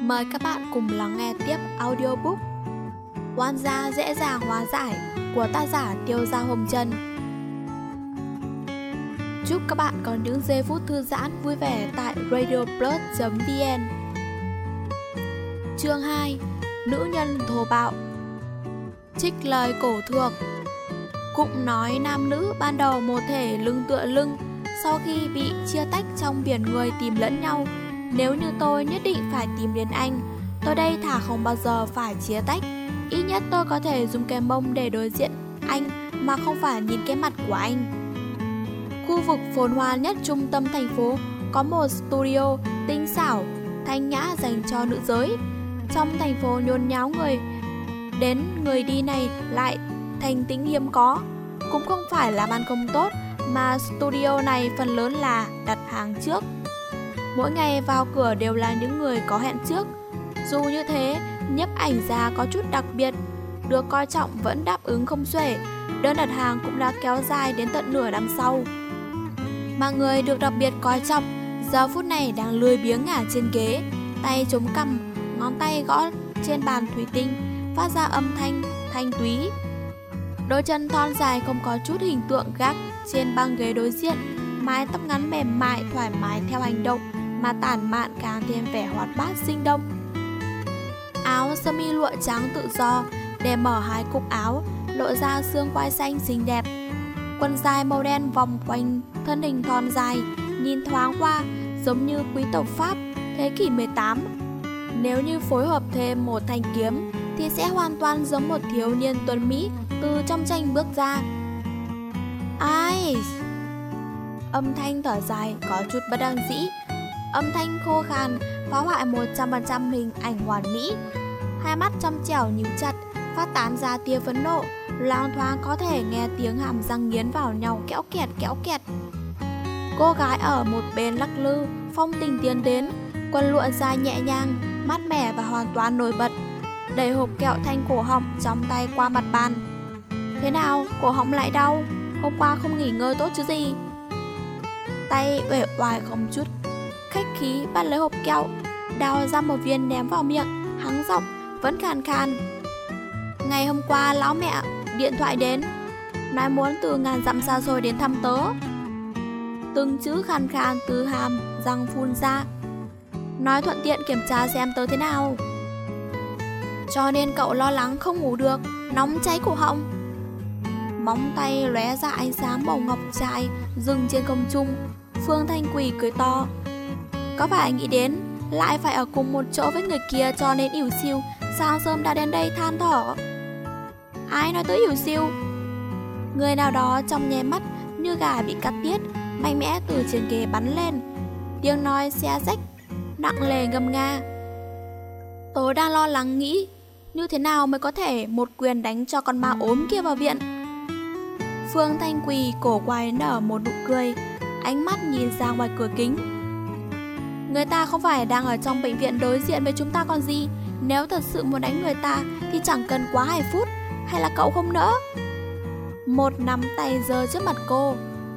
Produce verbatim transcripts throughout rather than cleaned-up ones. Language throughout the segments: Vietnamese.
Mời các bạn cùng lắng nghe tiếp audiobook Oan gia dễ dàng hóa giải của tác giả Tiêu Gia Hồng Trần. Chúc các bạn có những giây phút thư giãn vui vẻ tại radioplus chấm vn. Chương hai. Nữ nhân thô bạo. Trích lời cổ thược. Cũng nói nam nữ ban đầu một thể lưng tựa lưng, sau khi bị chia tách trong biển người tìm lẫn nhau. Nếu như tôi nhất định phải tìm đến anh, tôi đây thà không bao giờ phải chia tách. Ít nhất tôi có thể dùng cái mông để đối diện anh mà không phải nhìn cái mặt của anh. Khu vực phồn hoa nhất trung tâm thành phố có một studio tinh xảo, thanh nhã dành cho nữ giới. Trong thành phố nhốn nháo người đến người đi này lại thành tính hiếm có. Cũng không phải là ban công tốt, mà studio này phần lớn là đặt hàng trước. Mỗi ngày vào cửa đều là những người có hẹn trước. Dù như thế, nhiếp ảnh gia có chút đặc biệt, được coi trọng vẫn đáp ứng không xuể. Đơn đặt hàng cũng đã kéo dài đến tận nửa năm sau. Mà người được đặc biệt coi trọng giờ phút này đang lười biếng ngả trên ghế, tay chống cằm, ngón tay gõ trên bàn thủy tinh, phát ra âm thanh thanh túy. Đôi chân thon dài không có chút hình tượng gác trên băng ghế đối diện, mái tóc ngắn mềm mại thoải mái theo hành động mà tản mạn càng thêm vẻ hoạt bát sinh động. Áo sơ mi lụa trắng tự do để mở hai cúc áo, lộ ra xương quai xanh xinh đẹp. Quần dài màu đen vòng quanh thân hình thon dài, nhìn thoáng qua giống như quý tộc Pháp thế kỷ mười tám. Nếu như phối hợp thêm một thanh kiếm thì sẽ hoàn toàn giống một thiếu niên tuấn mỹ từ trong tranh bước ra. Ai? Âm thanh thở dài có chút bất đắc dĩ. Âm thanh khô khan phá hoại một trăm phần trăm hình ảnh hoàn mỹ. Hai mắt trong trẻo nhíu chặt, phát tán ra tia phẫn nộ, loáng thoáng có thể nghe tiếng hàm răng nghiến vào nhau kéo kẹt kéo kẹt. Cô gái ở một bên lắc lư, phong tình tiến đến, quần lụa dài nhẹ nhàng, mát mẻ và hoàn toàn nổi bật, đẩy hộp kẹo thanh cổ họng trong tay qua mặt bàn. Thế nào, cổ họng lại đau? Hôm qua không nghỉ ngơi tốt chứ gì? Tay uể oải không chút khách khí bắt lấy hộp kẹo, đào ra một viên ném vào miệng, hắng giọng vẫn khàn khàn. Ngày hôm qua lão mẹ điện thoại đến, nói muốn từ ngàn dặm xa xôi đến thăm tớ. Từng chữ khàn khàn từ hàm răng phun ra, nói thuận tiện kiểm tra xem tớ thế nào. Cho nên cậu lo lắng không ngủ được, nóng cháy cổ họng. Móng tay lóe ra ánh sáng màu ngọc trai dừng trên không trung. Phương Thanh Quỳ cười to. Có phải nghĩ đến lại phải ở cùng một chỗ với người kia cho nên ỉu xìu, sáng sớm đã đến đây than thở? Ai nói tới ỉu xìu? Người nào đó trong nháy mắt như gà bị cắt tiết, mạnh mẽ từ trên ghế bắn lên, tiếng nói xé rách nặng nề ngâm nga. Tớ đang lo lắng nghĩ như thế nào mới có thể một quyền đánh cho con ma ốm kia vào viện. Phương Thanh Quỳ cổ quay nở một nụ cười, ánh mắt nhìn ra ngoài cửa kính. Người ta không phải đang ở trong bệnh viện đối diện với chúng ta còn gì. Nếu thật sự muốn đánh người ta thì chẳng cần quá hai phút. Hay là cậu không nỡ? Một nắm tay giơ trước mặt cô.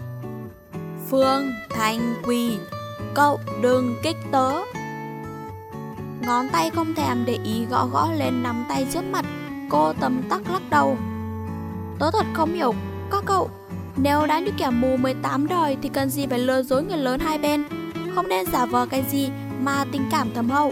Phương Thanh Quỳ, cậu đừng kích tớ. Ngón tay không thèm để ý gõ gõ lên nắm tay trước mặt. Cô tấm tắc lắc đầu. Tớ thật không hiểu các cậu, nếu đã như kẻ mù mười tám đời thì cần gì phải lừa dối người lớn hai bên. Không nên giả vờ cái gì mà tình cảm thâm hậu.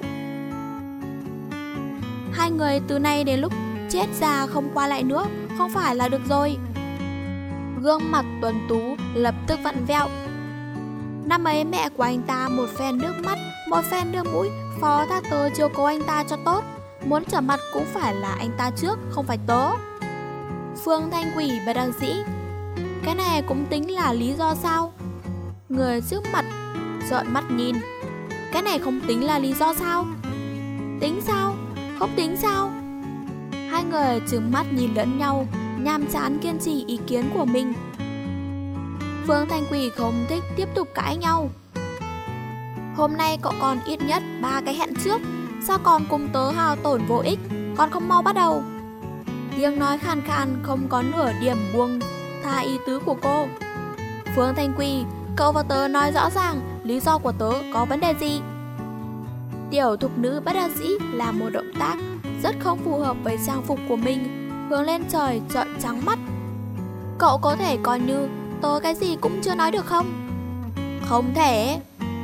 Hai người từ nay đến lúc chết già không qua lại nữa, không phải là được rồi. Gương mặt tuấn tú lập tức vặn vẹo. Năm ấy mẹ của anh ta một phen nước mắt, một phen nước mũi, phó thác tớ chiều cố anh ta cho tốt. Muốn trở mặt cũng phải là anh ta trước, không phải tớ. Phương Thanh Quỳ bất đắc dĩ. Cái này cũng tính là lý do sao? Người trước mặt trợn mắt nhìn. Cái này không tính là lý do sao? Tính sao? Không tính sao? Hai người trừng mắt nhìn lẫn nhau, nhàm chán kiên trì ý kiến của mình. Phương Thanh Quỳ không thích tiếp tục cãi nhau. Hôm nay cậu còn ít nhất ba cái hẹn trước, sao còn cùng tớ hao tổn vô ích? Còn không mau bắt đầu? Tiếng nói khàn khàn không có nửa điểm buông tha ý tứ của cô. Phương Thanh Quỳ, cậu và tớ nói rõ ràng lý do của tớ có vấn đề gì? Tiểu thục nữ bất đắc dĩ là một động tác rất không phù hợp với trang phục của mình, hướng lên trời trợn trắng mắt. Cậu có thể coi như tôi cái gì cũng chưa nói được không? Không thể.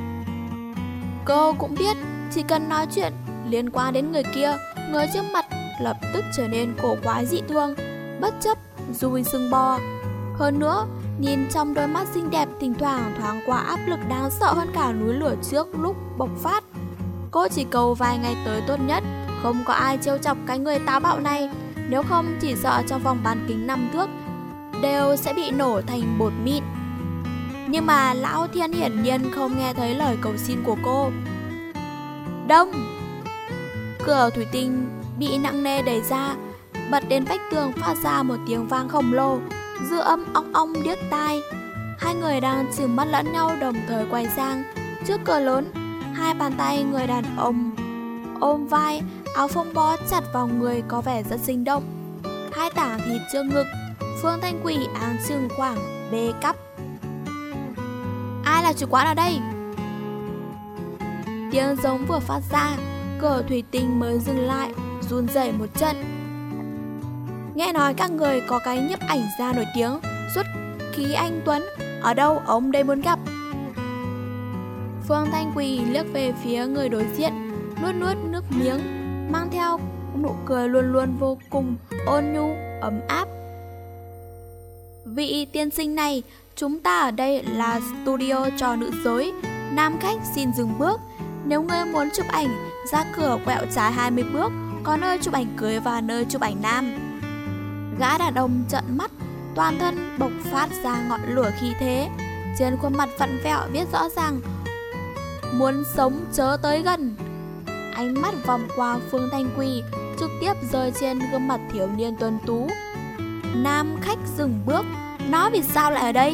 Cô cũng biết chỉ cần nói chuyện liên quan đến người kia, người trước mặt lập tức trở nên cổ quái dị thường, bất chấp dùi sừng bò. Hơn nữa, nhìn trong đôi mắt xinh đẹp thỉnh thoảng thoáng qua áp lực đáng sợ hơn cả núi lửa trước lúc bộc phát. Cô chỉ cầu vài ngày tới tốt nhất không có ai trêu chọc cái người táo bạo này, nếu không chỉ sợ trong vòng bán kính năm thước đều sẽ bị nổ thành bột mịn. Nhưng mà Lão Thiên hiển nhiên không nghe thấy lời cầu xin của cô. Đông! Cửa thủy tinh bị nặng nề đẩy ra, bật đến vách tường phát ra một tiếng vang khổng lồ, dư âm ong ong điếc tai. Hai người đang trừng mắt lẫn nhau đồng thời quay sang. Trước cửa lớn, hai bàn tay người đàn ông ôm vai, áo phông bó chặt vào người có vẻ rất sinh động. Hai tảng thịt trước ngực, Phương Thanh Quỷ áng chừng khoảng bê cắp. Ai là chủ quán ở đây? Tiếng giống vừa phát ra, cửa thủy tinh mới dừng lại, run rẩy một trận. Nghe nói các người có cái nhiếp ảnh gia nổi tiếng, xuất khí anh Tuấn, ở đâu ông đây muốn gặp? Phương Thanh Quỳ liếc về phía người đối diện, nuốt nuốt nước miếng, mang theo nụ cười luôn luôn vô cùng ôn nhu, ấm áp. Vị tiên sinh này, chúng ta ở đây là studio cho nữ giới, nam khách xin dừng bước. Nếu ngươi muốn chụp ảnh, ra cửa quẹo trái hai mươi bước, có nơi chụp ảnh cưới và nơi chụp ảnh nam. Gã đàn ông trợn mắt, toàn thân bộc phát ra ngọn lửa khí thế, trên khuôn mặt vặn vẹo viết rõ ràng: muốn sống chớ tới gần. Ánh mắt vòng qua Phương Thanh Quỳ, trực tiếp rơi trên gương mặt thiếu niên tuấn tú. Nam khách dừng bước, nó vì sao lại ở đây?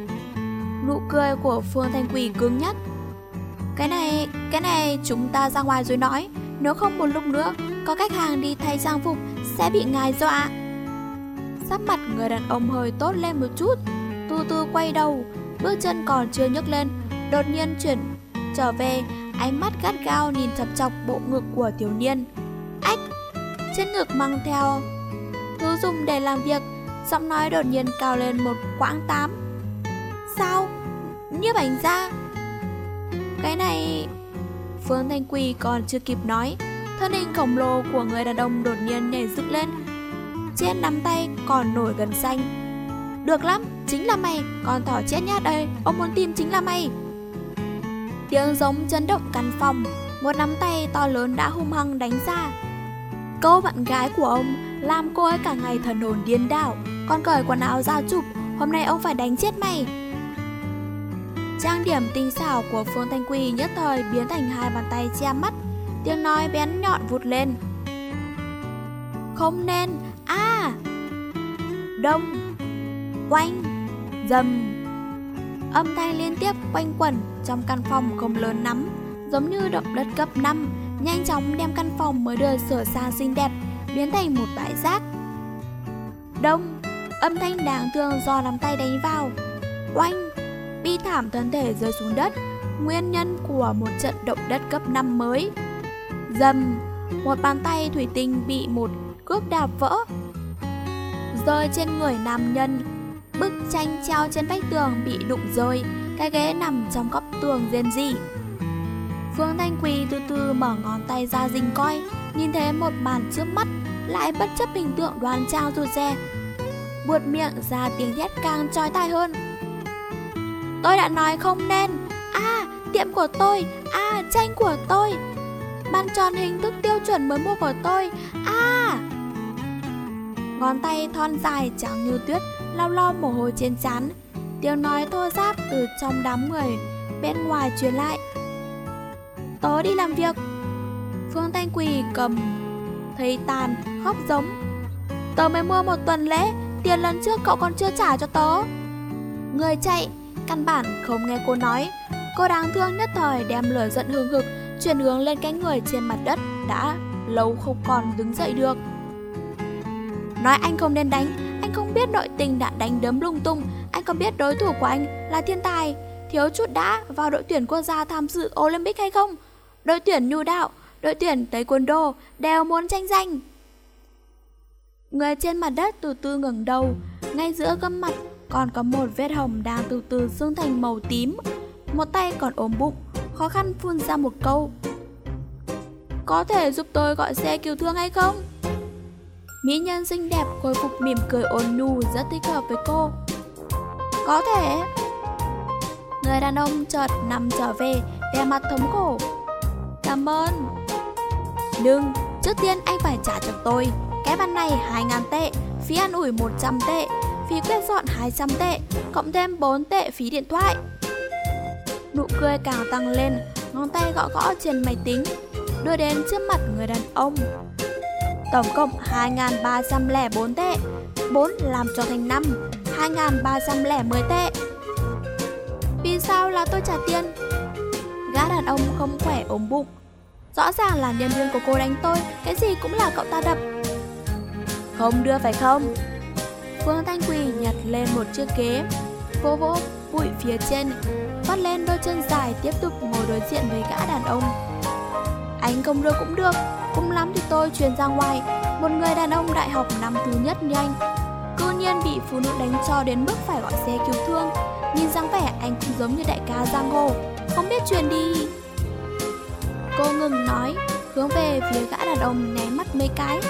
Nụ cười của Phương Thanh Quỳ cứng nhắc. Cái này, cái này chúng ta ra ngoài rồi nói, nếu không một lúc nữa có khách hàng đi thay trang phục sẽ bị ngài dọa. Sắc mặt người đàn ông hơi tốt lên một chút, từ từ quay đầu, bước chân còn chưa nhấc lên, đột nhiên chuyển trở về, ánh mắt gắt gao nhìn chằm chằm bộ ngực của thiếu niên. Ách! Trên ngực mang theo thứ dùng để làm việc, giọng nói đột nhiên cao lên một quãng tám. Sao? Nhiếp ảnh gia? Cái này... Phương Thanh Quỳ còn chưa kịp nói, thân hình khổng lồ của người đàn ông đột nhiên nhảy dựng lên, trên nắm tay còn nổi gân xanh. Được lắm, chính là mày, con thỏ chết nhát đây, ông muốn tìm chính là mày. Tiếng giống chấn động căn phòng, một nắm tay to lớn đã hung hăng đánh ra. Cô bạn gái của ông làm cô ấy cả ngày thần hồn điên đảo, còn cởi quần áo ra chụp, hôm nay ông phải đánh chết mày. Trang điểm tinh xảo của Phương Thanh Quỳ nhất thời biến thành hai bàn tay che mắt, tiếng nói bén nhọn vụt lên. Không nên, à! Đông, oanh, dầm. Âm thanh liên tiếp quanh quẩn trong căn phòng không lớn lắm, giống như động đất cấp năm, nhanh chóng đem căn phòng mới được sửa sang xinh đẹp biến thành một bãi rác. Đông, âm thanh đáng thương do nắm tay đánh vào. Oanh, bi thảm thân thể rơi xuống đất, nguyên nhân của một trận động đất cấp năm mới. Dầm, một bàn tay thủy tinh bị một cước đạp vỡ, rơi trên người nam nhân. Bức tranh treo trên vách tường bị đụng rơi, cái ghế nằm trong góc tường rên rỉ. Phương Thanh Quỳ từ từ mở ngón tay ra rình coi, nhìn thấy một màn trước mắt, lại bất chấp hình tượng đoan trang rụt rè, buột miệng ra tiếng thét càng chói tai hơn. Tôi đã nói không nên. À, tiệm của tôi. À, tranh của tôi. Bàn tròn hình thức tiêu chuẩn mới mua của tôi. À! Ngón tay thon dài trắng như tuyết lau lau mồ hôi trên trán. Tiếng nói thô ráp từ trong đám người bên ngoài truyền lại. Tớ đi làm việc. Phương Thanh Quỳ cầm thấy tàn khóc giống. Tớ mới mua một tuần lễ, tiền lần trước cậu còn chưa trả cho tớ. Người chạy căn bản không nghe cô nói. Cô đáng thương nhất thời đem lửa giận hừng hực chuyển hướng lên cái người trên mặt đất đã lâu không còn đứng dậy được. Nói anh không nên đánh, anh không biết nội tình đã đánh đấm lung tung. Anh có biết đối thủ của anh là thiên tài, thiếu chút đã vào đội tuyển quốc gia tham dự Olympic hay không? đội tuyển nhu đạo, đội tuyển taekwondo đều muốn tranh giành. Người trên mặt đất từ từ ngẩng đầu, ngay giữa gương mặt còn có một vết hồng đang từ từ sưng thành màu tím. Một tay còn ôm bụng, khó khăn phun ra một câu: "Có thể giúp tôi gọi xe cứu thương hay không?" Mỹ nhân xinh đẹp khôi phục mỉm cười ôn nhu, rất thích hợp với cô. "Có thể." Người đàn ông chợt nằm trở về, vẻ mặt thống khổ. "Cảm ơn." "Đừng, trước tiên anh phải trả cho tôi. Cái bàn này hai ngàn tệ, phí ăn ủi một trăm tệ, phí quét dọn hai trăm tệ, cộng thêm bốn tệ phí điện thoại." Nụ cười càng tăng lên, ngón tay gõ gõ trên máy tính, đưa đến trước mặt người đàn ông. "Tổng cộng hai nghìn ba trăm lẻ bốn tệ, bốn làm cho thành năm, hai nghìn ba trăm lẻ mười tệ." "Vì sao là tôi trả tiền?" Gã đàn ông không khỏe ốm bụng. "Rõ ràng là nhân viên của cô đánh tôi, cái gì cũng là cậu ta đập." "Không đưa phải không?" Phương Thanh Quỳ nhặt lên một chiếc ghế, vỗ vỗ bụi phía trên, vắt lên đôi chân dài, tiếp tục ngồi đối diện với gã đàn ông. "Anh không đưa cũng được, cùng lắm thì tôi truyền ra ngoài. Một người đàn ông đại học năm thứ nhất như anh, cư nhiên bị phụ nữ đánh cho đến mức phải gọi xe cứu thương. Nhìn dáng vẻ anh cũng giống như đại ca giang hồ, không biết truyền đi." Cô ngừng nói, hướng về phía gã đàn ông né mắt mấy cái.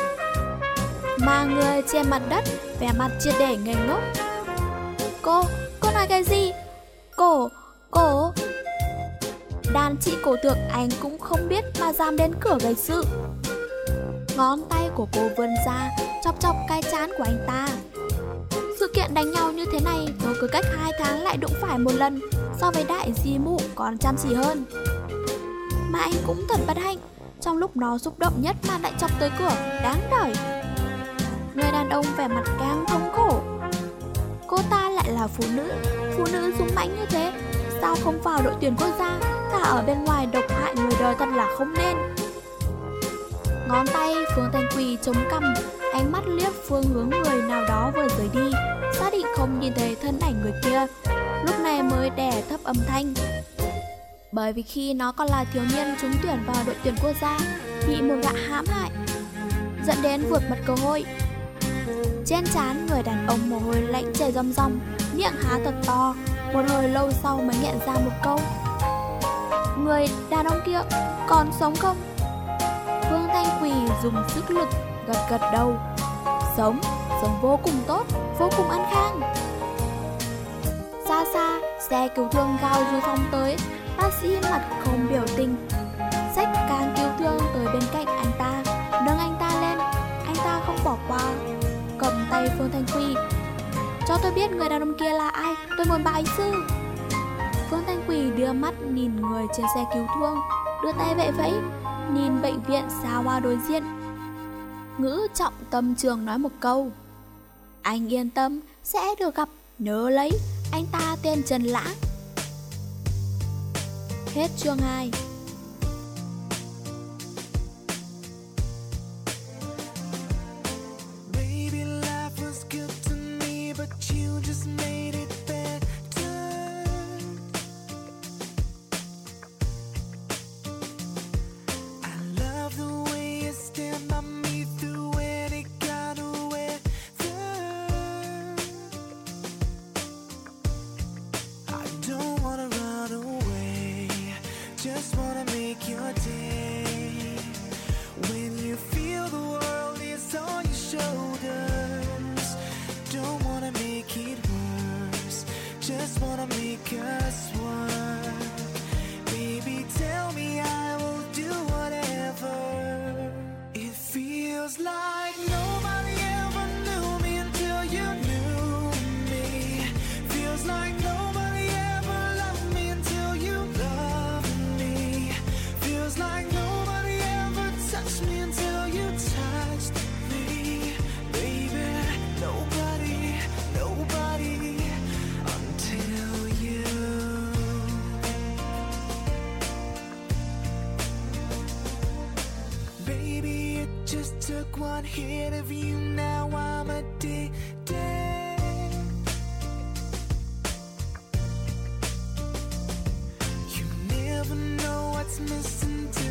Mà người trên mặt đất vẻ mặt triệt để ngây ngốc. Cô, cô nói cái gì? Cổ, cổ. Đàn chị cổ thượng anh cũng không biết mà dám đến cửa gây sự. Ngón tay của cô vươn ra, chọc chọc cái trán của anh ta. Sự kiện đánh nhau như thế này, tôi cứ cách hai tháng lại đụng phải một lần, so với đại di mụ còn chăm chỉ hơn. Mà anh cũng thật bất hạnh, trong lúc nó xúc động nhất mà lại chọc tới cửa, đáng đời. Người đàn ông vẻ mặt càng thống khổ. Cô ta lại là phụ nữ, phụ nữ dũng mãnh như thế, sao không vào đội tuyển quốc gia, thả ở bên ngoài độc hại người đời thật là không nên. Ngón tay Phương Thanh Quỳ chống cằm, ánh mắt liếc phương hướng người nào đó vừa rời đi, xác định không nhìn thấy thân ảnh người kia, lúc này mới đè thấp âm thanh. Bởi vì khi nó còn là thiếu niên trúng tuyển vào đội tuyển quốc gia, bị một gã hãm hại, dẫn đến vượt mất cơ hội. Trên trán người đàn ông mồ hôi lạnh chảy ròng ròng, miệng há thật to, một hồi lâu sau mới nghẹn ra một câu: Người đàn ông kia còn sống không? Phương Thanh Quỳ dùng sức lực gật gật đầu. Sống, sống vô cùng tốt, vô cùng an khang. Xa xa, xe cứu thương gào rú phóng tới, bác sĩ mặt không biểu tình, xách can cứu thương tới bên cạnh anh ta, nâng anh ta lên. Anh ta không bỏ qua, cầm tay Phương Thanh Quỳ. Cho tôi biết người đàn ông kia là ai, tôi muốn bái sư. Phương Thanh Quỳ đưa mắt nhìn người trên xe cứu thương, đưa tay vẫy vẫy, nhìn bệnh viện xa hoa đối diện. Ngữ trọng tâm trường nói một câu: Anh yên tâm, sẽ được gặp, nhớ lấy, anh ta tên Trần Lãng. Hết chương hai. Took one hit of you, now I'm addicted. You never know what's missing till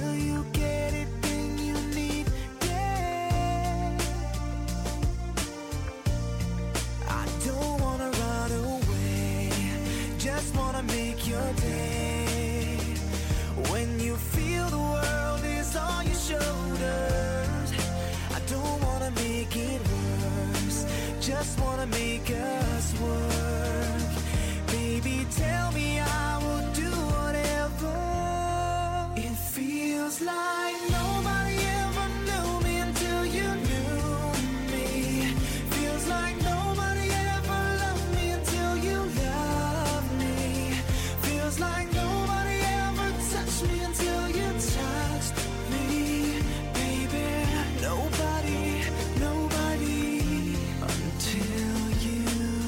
wanna make us work. Baby, tell me I will do whatever. It feels like nobody ever knew me until you knew me. Feels like nobody ever loved me until you loved me. Feels like nobody ever touched me until you touched me. Baby, nobody, nobody until you.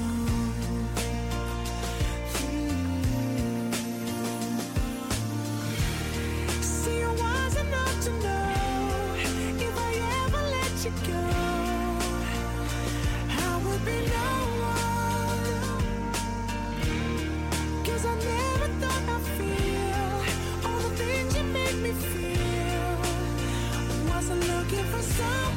Mm. See, I was enough to know if I ever let you go, I would be no one. 'Cause I never thought I'd feel all the things you make me feel. Wasn't looking for someone